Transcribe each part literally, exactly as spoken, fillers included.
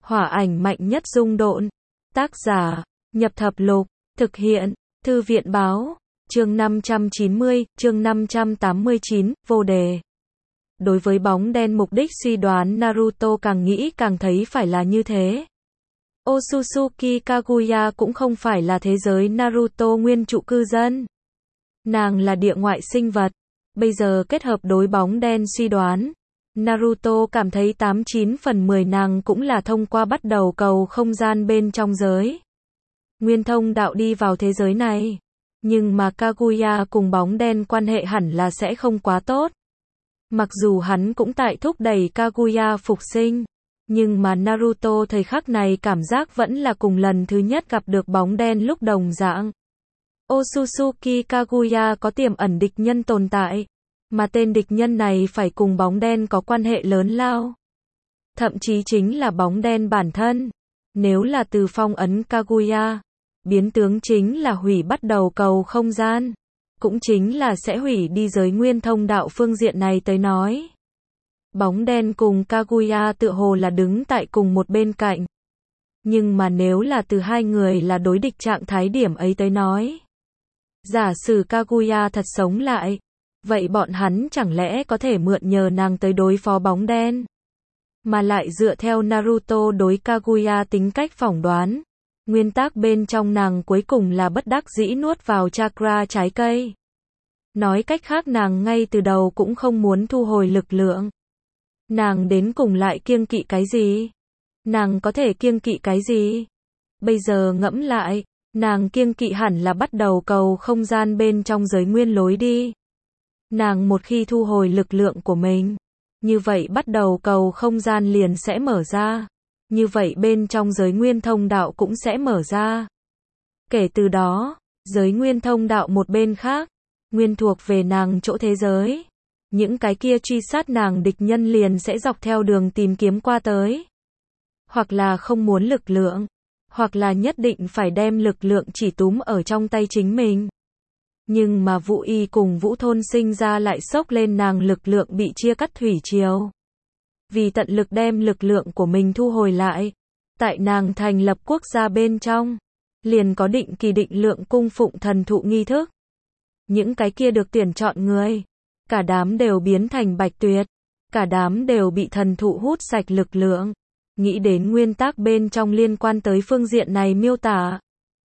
Hỏa ảnh mạnh nhất dung độn. Tác giả, Nhập Thập Lục. Thực hiện, Thư viện báo. Chương năm trăm chín mươi, chương năm trăm tám mươi chín, vô đề. Đối với bóng đen mục đích suy đoán Naruto càng nghĩ càng thấy phải là như thế. Otsutsuki Kaguya cũng không phải là thế giới Naruto nguyên trụ cư dân. Nàng là địa ngoại sinh vật. Bây giờ kết hợp đối bóng đen suy đoán, Naruto cảm thấy tám chín phần mười nàng cũng là thông qua bắt đầu cầu không gian bên trong giới nguyên thông đạo đi vào thế giới này. Nhưng mà Kaguya cùng bóng đen quan hệ hẳn là sẽ không quá tốt. Mặc dù hắn cũng tại thúc đẩy Kaguya phục sinh, nhưng mà Naruto thời khắc này cảm giác vẫn là cùng lần thứ nhất gặp được bóng đen lúc đồng dạng. Otsutsuki Kaguya có tiềm ẩn địch nhân tồn tại, mà tên địch nhân này phải cùng bóng đen có quan hệ lớn lao. Thậm chí chính là bóng đen bản thân. Nếu là từ phong ấn Kaguya, biến tướng chính là hủy bắt đầu cầu không gian, cũng chính là sẽ hủy đi giới nguyên thông đạo phương diện này tới nói. Bóng đen cùng Kaguya tựa hồ là đứng tại cùng một bên cạnh. Nhưng mà nếu là từ hai người là đối địch trạng thái điểm ấy tới nói, giả sử Kaguya thật sống lại, vậy bọn hắn chẳng lẽ có thể mượn nhờ nàng tới đối phó bóng đen? Mà lại dựa theo Naruto đối Kaguya tính cách phỏng đoán, nguyên tắc bên trong nàng cuối cùng là bất đắc dĩ nuốt vào chakra trái cây. Nói cách khác nàng ngay từ đầu cũng không muốn thu hồi lực lượng. Nàng đến cùng lại kiêng kỵ cái gì? Nàng có thể kiêng kỵ cái gì? Bây giờ ngẫm lại, nàng kiêng kỵ hẳn là bắt đầu cầu không gian bên trong giới nguyên lối đi. Nàng một khi thu hồi lực lượng của mình, như vậy bắt đầu cầu không gian liền sẽ mở ra. Như vậy bên trong giới nguyên thông đạo cũng sẽ mở ra. Kể từ đó, giới nguyên thông đạo một bên khác, nguyên thuộc về nàng chỗ thế giới. Những cái kia truy sát nàng địch nhân liền sẽ dọc theo đường tìm kiếm qua tới. Hoặc là không muốn lực lượng, hoặc là nhất định phải đem lực lượng chỉ túm ở trong tay chính mình. Nhưng mà Vũ Y cùng Vũ Thôn sinh ra lại sốc lên nàng lực lượng bị chia cắt thủy triều. Vì tận lực đem lực lượng của mình thu hồi lại, tại nàng thành lập quốc gia bên trong, liền có định kỳ định lượng cung phụng thần thụ nghi thức. Những cái kia được tuyển chọn người, cả đám đều biến thành bạch tuyệt, cả đám đều bị thần thụ hút sạch lực lượng. Nghĩ đến nguyên tắc bên trong liên quan tới phương diện này miêu tả,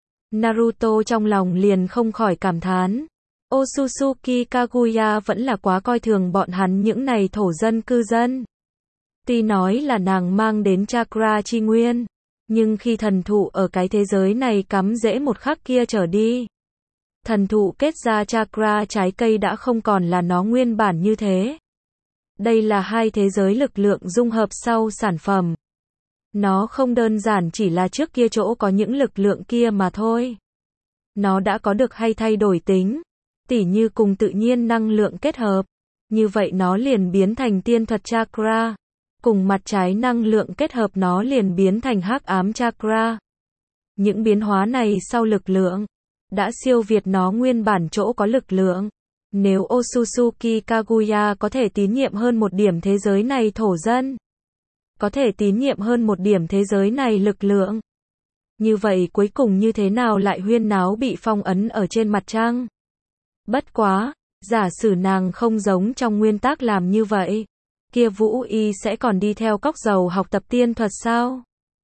Naruto trong lòng liền không khỏi cảm thán. Otsutsuki Kaguya vẫn là quá coi thường bọn hắn những này thổ dân cư dân. Tuy nói là nàng mang đến chakra chi nguyên, nhưng khi thần thụ ở cái thế giới này cắm rễ một khắc kia trở đi, thần thụ kết ra chakra trái cây đã không còn là nó nguyên bản như thế. Đây là hai thế giới lực lượng dung hợp sau sản phẩm. Nó không đơn giản chỉ là trước kia chỗ có những lực lượng kia mà thôi. Nó đã có được hay thay đổi tính, tỉ như cùng tự nhiên năng lượng kết hợp. Như vậy nó liền biến thành tiên thuật chakra. Cùng mặt trái năng lượng kết hợp nó liền biến thành hắc ám chakra. Những biến hóa này sau lực lượng, đã siêu việt nó nguyên bản chỗ có lực lượng. Nếu Otsutsuki Kaguya có thể tín nhiệm hơn một điểm thế giới này thổ dân, có thể tín nhiệm hơn một điểm thế giới này lực lượng, như vậy cuối cùng như thế nào lại huyên náo bị phong ấn ở trên mặt trăng? Bất quá, giả sử nàng không giống trong nguyên tắc làm như vậy, kia Vũ Y sẽ còn đi theo cóc dầu học tập tiên thuật sao?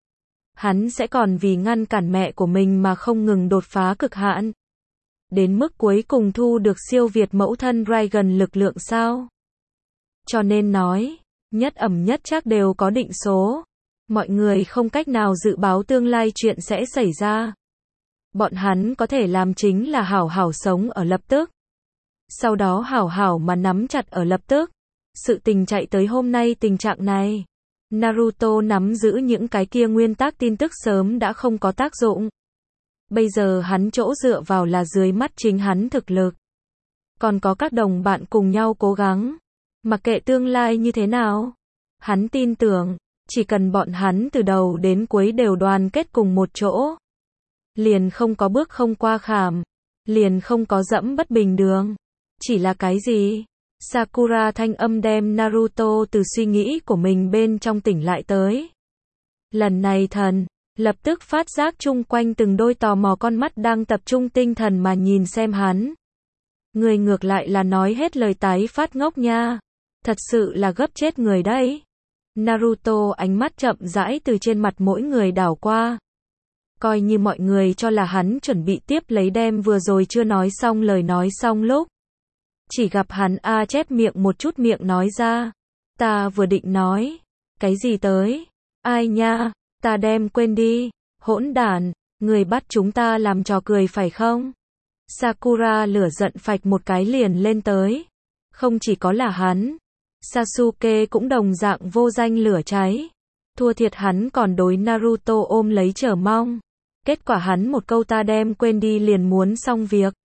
Hắn sẽ còn vì ngăn cản mẹ của mình mà không ngừng đột phá cực hạn, đến mức cuối cùng thu được siêu việt mẫu thân Raigan lực lượng sao? Cho nên nói, nhất ẩm nhất chắc đều có định số. Mọi người không cách nào dự báo tương lai chuyện sẽ xảy ra. Bọn hắn có thể làm chính là hảo hảo sống ở lập tức. Sau đó hảo hảo mà nắm chặt ở lập tức. Sự tình chạy tới hôm nay tình trạng này, Naruto nắm giữ những cái kia nguyên tắc tin tức sớm đã không có tác dụng. Bây giờ hắn chỗ dựa vào là dưới mắt chính hắn thực lực. Còn có các đồng bạn cùng nhau cố gắng. Mặc kệ tương lai như thế nào, hắn tin tưởng, chỉ cần bọn hắn từ đầu đến cuối đều đoàn kết cùng một chỗ, liền không có bước không qua khảm, liền không có dẫm bất bình đường. Chỉ là cái gì? Sakura thanh âm đem Naruto từ suy nghĩ của mình bên trong tỉnh lại tới. Lần này thần lập tức phát giác chung quanh từng đôi tò mò con mắt đang tập trung tinh thần mà nhìn xem hắn. Người ngược lại là nói hết lời tái phát ngốc nha. Thật sự là gấp chết người đấy. Naruto ánh mắt chậm rãi từ trên mặt mỗi người đảo qua. Coi như mọi người cho là hắn chuẩn bị tiếp lấy đem vừa rồi chưa nói xong lời nói xong lúc. Chỉ gặp hắn a chép miệng một chút miệng nói ra. Ta vừa định nói. Cái gì tới? Ai nha? Ta đem quên đi. Hỗn đản, người bắt chúng ta làm trò cười phải không? Sakura lửa giận phạch một cái liền lên tới. Không chỉ có là hắn. Sasuke cũng đồng dạng vô danh lửa cháy. Thua thiệt hắn còn đối Naruto ôm lấy chờ mong. Kết quả hắn một câu ta đem quên đi liền muốn xong việc.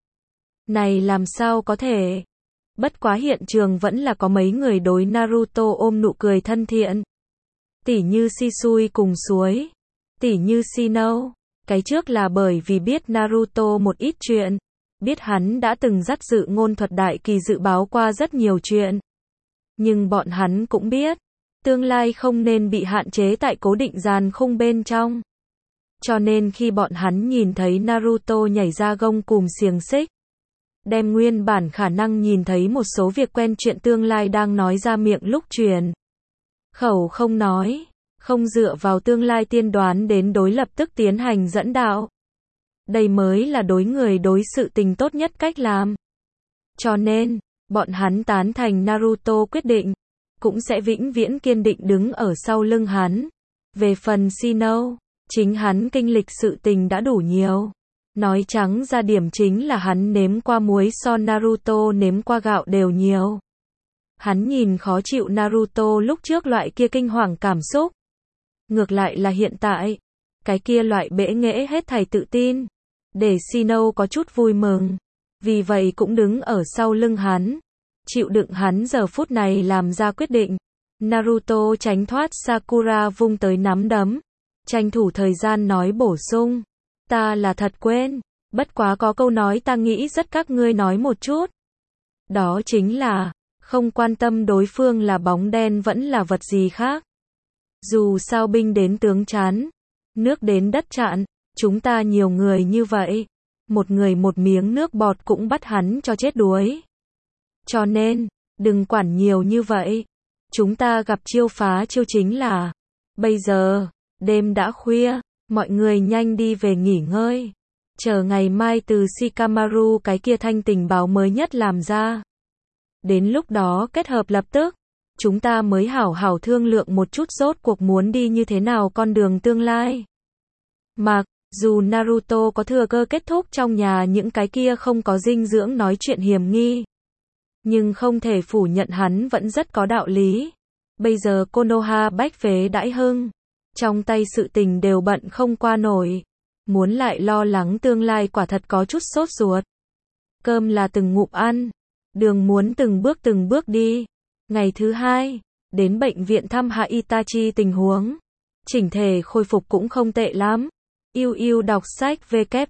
Này làm sao có thể? Bất quá hiện trường vẫn là có mấy người đối Naruto ôm nụ cười thân thiện. Tỉ như Shisui cùng suối. Tỉ như Shino. Cái trước là bởi vì biết Naruto một ít chuyện. Biết hắn đã từng dắt dự ngôn thuật đại kỳ dự báo qua rất nhiều chuyện. Nhưng bọn hắn cũng biết. Tương lai không nên bị hạn chế tại cố định giàn khung bên trong. Cho nên khi bọn hắn nhìn thấy Naruto nhảy ra gông cùm xiềng xích. Đem nguyên bản khả năng nhìn thấy một số việc quen chuyện tương lai đang nói ra miệng lúc truyền. Khẩu không nói. Không dựa vào tương lai tiên đoán đến đối lập tức tiến hành dẫn đạo. Đây mới là đối người đối sự tình tốt nhất cách làm. Cho nên, bọn hắn tán thành Naruto quyết định. Cũng sẽ vĩnh viễn kiên định đứng ở sau lưng hắn. Về phần Shino, chính hắn kinh lịch sự tình đã đủ nhiều. Nói trắng ra điểm chính là hắn nếm qua muối so Naruto nếm qua gạo đều nhiều. Hắn nhìn khó chịu Naruto lúc trước loại kia kinh hoàng cảm xúc. Ngược lại là hiện tại, cái kia loại bẽ nghễ hết thảy tự tin, để Shino có chút vui mừng. Vì vậy cũng đứng ở sau lưng hắn, chịu đựng hắn giờ phút này làm ra quyết định. Naruto tránh thoát Sakura vung tới nắm đấm, tranh thủ thời gian nói bổ sung. Ta là thật quên, bất quá có câu nói ta nghĩ rất các ngươi nói một chút. Đó chính là, không quan tâm đối phương là bóng đen vẫn là vật gì khác. Dù sao binh đến tướng chán, nước đến đất chặn, chúng ta nhiều người như vậy. Một người một miếng nước bọt cũng bắt hắn cho chết đuối. Cho nên, đừng quản nhiều như vậy. Chúng ta gặp chiêu phá chiêu chính là, bây giờ, đêm đã khuya, mọi người nhanh đi về nghỉ ngơi. Chờ ngày mai từ Shikamaru cái kia thanh tình báo mới nhất làm ra. Đến lúc đó kết hợp lập tức, chúng ta mới hảo hảo thương lượng một chút rốt cuộc muốn đi như thế nào con đường tương lai. Mặc dù Naruto có thừa cơ kết thúc trong nhà những cái kia không có dinh dưỡng nói chuyện hiểm nghi. Nhưng không thể phủ nhận hắn vẫn rất có đạo lý. Bây giờ Konoha bách phế đãi hưng. Trong tay sự tình đều bận không qua nổi. Muốn lại lo lắng tương lai quả thật có chút sốt ruột. Cơm là từng ngụm ăn. Đường muốn từng bước từng bước đi. Ngày thứ hai, đến bệnh viện thăm hạ Itachi tình huống. Chỉnh thể khôi phục cũng không tệ lắm. Yêu yêu đọc sách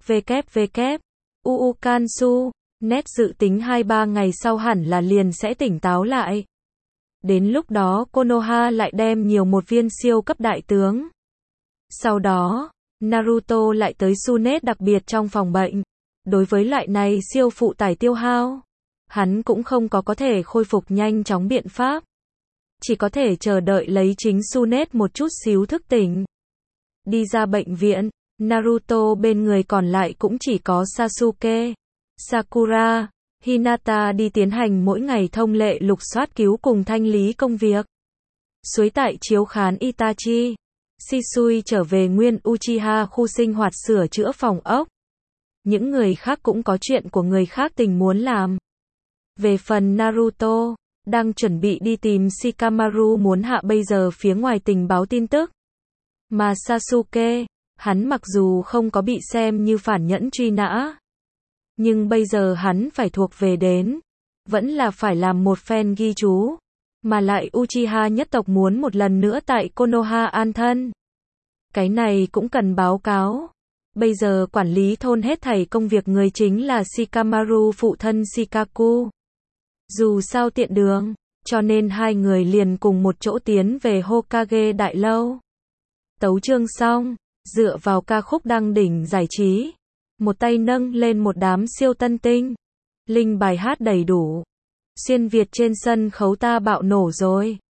www. Uu Kansu. Nét dự tính hai ba ngày sau hẳn là liền sẽ tỉnh táo lại. Đến lúc đó Konoha lại đem nhiều một viên siêu cấp đại tướng. Sau đó, Naruto lại tới Tsunade đặc biệt trong phòng bệnh. Đối với loại này siêu phụ tải tiêu hao, hắn cũng không có có thể khôi phục nhanh chóng biện pháp. Chỉ có thể chờ đợi lấy chính Tsunade một chút xíu thức tỉnh. Đi ra bệnh viện, Naruto bên người còn lại cũng chỉ có Sasuke, Sakura, Hinata đi tiến hành mỗi ngày thông lệ lục soát cứu cùng thanh lý công việc. Suối tại chiếu khán Itachi, Shisui trở về nguyên Uchiha khu sinh hoạt sửa chữa phòng ốc. Những người khác cũng có chuyện của người khác tình muốn làm. Về phần Naruto, đang chuẩn bị đi tìm Shikamaru muốn hạ bây giờ phía ngoài tình báo tin tức. Mà Sasuke, hắn mặc dù không có bị xem như phản nhẫn truy nã. Nhưng bây giờ hắn phải thuộc về đến. Vẫn là phải làm một phen ghi chú. Mà lại Uchiha nhất tộc muốn một lần nữa tại Konoha an thân. Cái này cũng cần báo cáo. Bây giờ quản lý thôn hết thảy công việc người chính là Shikamaru phụ thân Shikaku. Dù sao tiện đường, cho nên hai người liền cùng một chỗ tiến về Hokage đại lâu. Tấu chương xong, dựa vào ca khúc đăng đỉnh giải trí, một tay nâng lên một đám siêu tân tinh. Linh bài hát đầy đủ. Xuyên Việt trên sân khấu ta bạo nổ rồi.